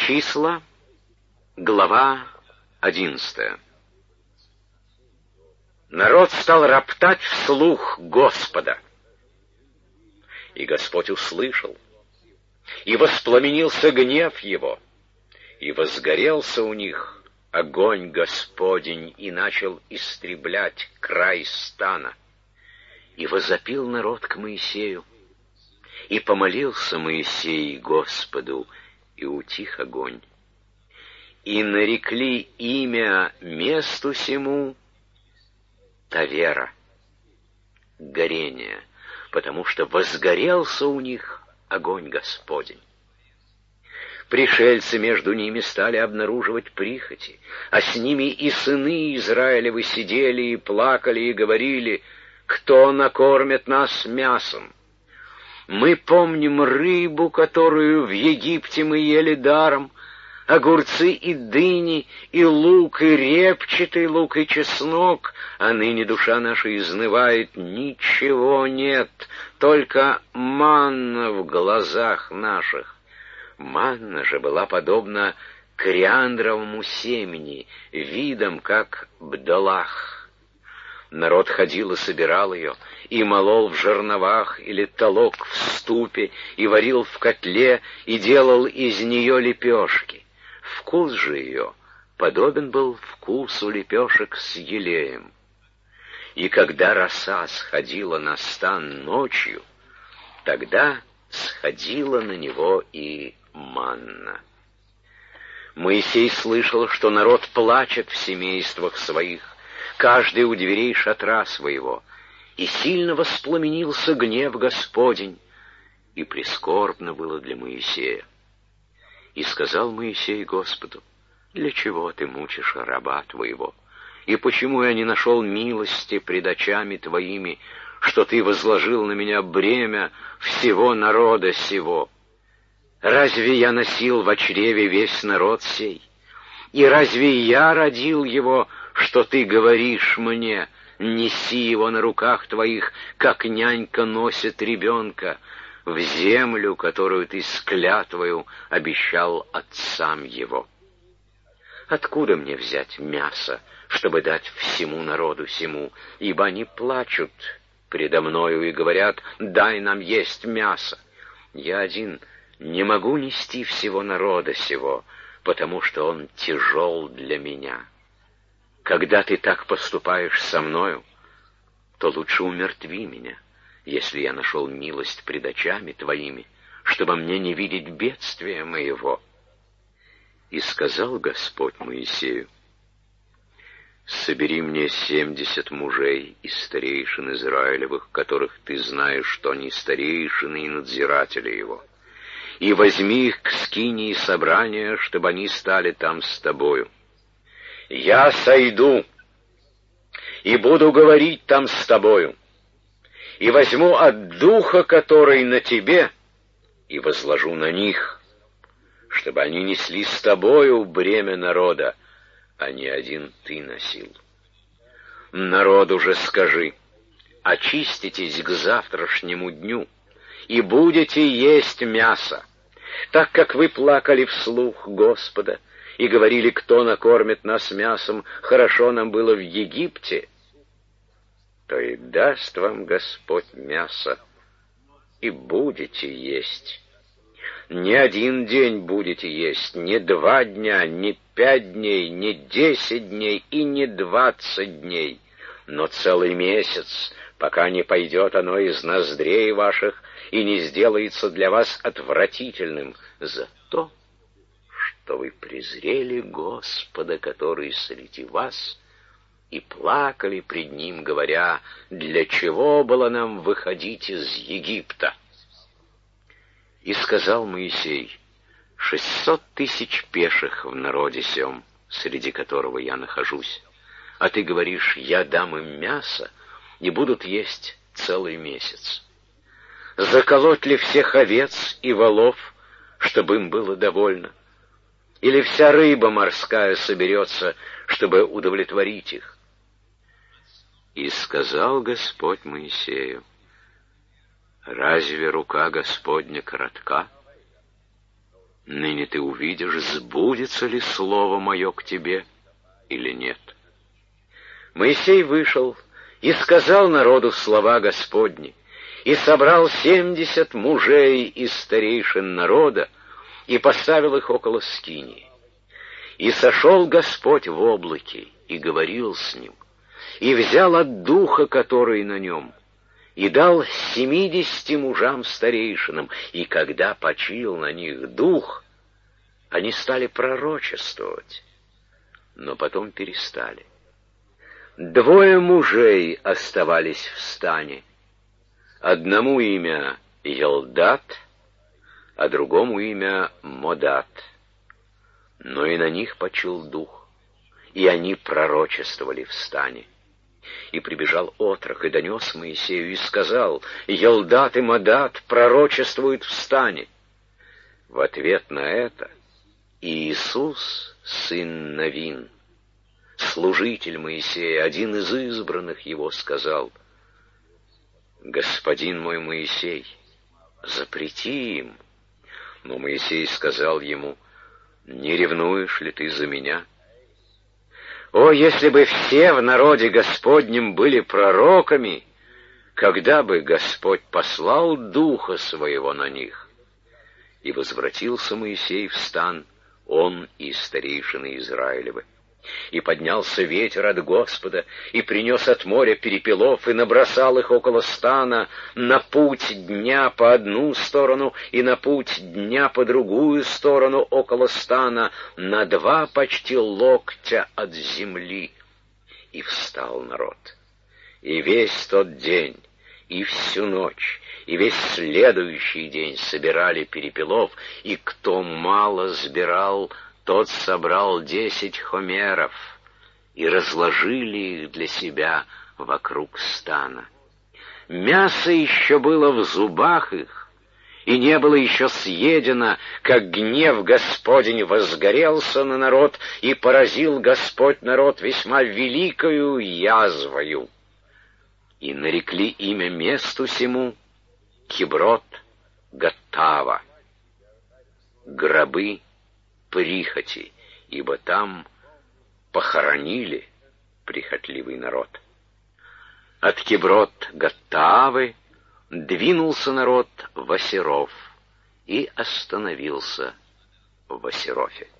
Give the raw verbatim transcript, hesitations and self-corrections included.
Числа, глава одиннадцатая. Народ стал роптать вслух Господа, и Господь услышал, и воспламенился гнев его, и возгорелся у них огонь Господень, и начал истреблять край стана. И возопил народ к Моисею, и помолился Моисей Господу, и утих огонь. И нарекли имя месту сему Тавера, горение, потому что возгорелся у них огонь Господень. Пришельцы между ними стали обнаруживать прихоти, а с ними и сыны Израилевы сидели и плакали и говорили: «Кто накормит нас мясом? Мы помним рыбу, которую в Египте мы ели даром, огурцы и дыни, и лук, и репчатый лук, и чеснок, а ныне душа наша изнывает, ничего нет, только манна в глазах наших». Манна же была подобна кориандровому семени, видом как бдолах. Народ ходил и собирал ее, и молол в жерновах, или толок в ступе, и варил в котле, и делал из нее лепешки. Вкус же ее подобен был вкусу лепешек с елеем. И когда роса сходила на стан ночью, тогда сходила на него и манна. Моисей слышал, что народ плачет в семействах своих, каждый у дверей шатра своего, и сильно воспламенился гнев Господень, и прискорбно было для Моисея. И сказал Моисей Господу: «Для чего ты мучишь раба твоего? И почему я не нашел милости пред очами твоими, что ты возложил на меня бремя всего народа сего? Разве я носил во чреве весь народ сей? И разве я родил его, что ты говоришь мне: неси его на руках твоих, как нянька носит ребенка, в землю, которую ты с клятвою обещал отцам его? Откуда мне взять мясо, чтобы дать всему народу сему? Ибо они плачут предо мною и говорят: дай нам есть мясо. Я один не могу нести всего народа сего, потому что он тяжел для меня. Когда ты так поступаешь со мною, то лучше умертви меня, если я нашел милость пред очами твоими, чтобы мне не видеть бедствия моего». И сказал Господь Моисею: «Собери мне семьдесят мужей из старейшин Израилевых, которых ты знаешь, что они старейшины и надзиратели его, и возьми их к скинии собрания, чтобы они стали там с тобою. Я сойду и буду говорить там с тобою, и возьму от духа, который на тебе, и возложу на них, чтобы они несли с тобою бремя народа, а не один ты носил. Народу же скажи: очиститесь к завтрашнему дню, и будете есть мясо, так как вы плакали вслух Господа и говорили: кто накормит нас мясом, хорошо нам было в Египте, то и даст вам Господь мясо, и будете есть. Не один день будете есть, не два дня, не пять дней, не десять дней и не двадцать дней, но целый месяц, пока не пойдет оно из ноздрей ваших и не сделается для вас отвратительным, за то, что вы презрели Господа, который среди вас, и плакали пред Ним, говоря: для чего было нам выходить из Египта? И сказал Моисей: шестьсот тысяч пеших в народе сем, среди которого я нахожусь, а ты говоришь: я дам им мясо, и будут есть целый месяц. Заколоть ли всех овец и волов, чтобы им было довольно? Или вся рыба морская соберется, чтобы удовлетворить их? И сказал Господь Моисею: разве рука Господня коротка? Ныне ты увидишь, сбудется ли слово мое к тебе или нет». Моисей вышел и сказал народу слова Господни, и собрал семьдесят мужей из старейшин народа, и поставил их около скинии. И сошел Господь в облаке, и говорил с ним, и взял от духа, который на нем, и дал семидесяти мужам старейшинам, и когда почил на них дух, они стали пророчествовать, но потом перестали. Двое мужей оставались в стане, одному имя Елдат, а другому имя Модат, но и на них почил дух, и они пророчествовали в стане. И прибежал отрок, и донес Моисею, и сказал: «Елдат и Модат пророчествуют в стане». В ответ на это Иисус, сын Навин, служитель Моисея, один из избранных его, сказал: «Господин мой Моисей, запрети им». Но Моисей сказал ему: «Не ревнуешь ли ты за меня? О, если бы все в народе Господнем были пророками, когда бы Господь послал Духа Своего на них?» И возвратился Моисей в стан, он и старейшины Израилевы. И поднялся ветер от Господа, и принес от моря перепелов, и набросал их около стана на путь дня по одну сторону, и на путь дня по другую сторону около стана, на два почти локтя от земли. И встал народ. И весь тот день, и всю ночь, и весь следующий день собирали перепелов, и кто мало сбирал, тот собрал десять хомеров, и разложили их для себя вокруг стана. Мясо еще было в зубах их, и не было еще съедено, как гнев Господень возгорелся на народ, и поразил Господь народ весьма великою язвою. И нарекли имя месту сему Киброт Гаттава, гробы прихоти, ибо там похоронили прихотливый народ. От Киброт Гаттавы двинулся народ в Осиров и остановился в Осирофе.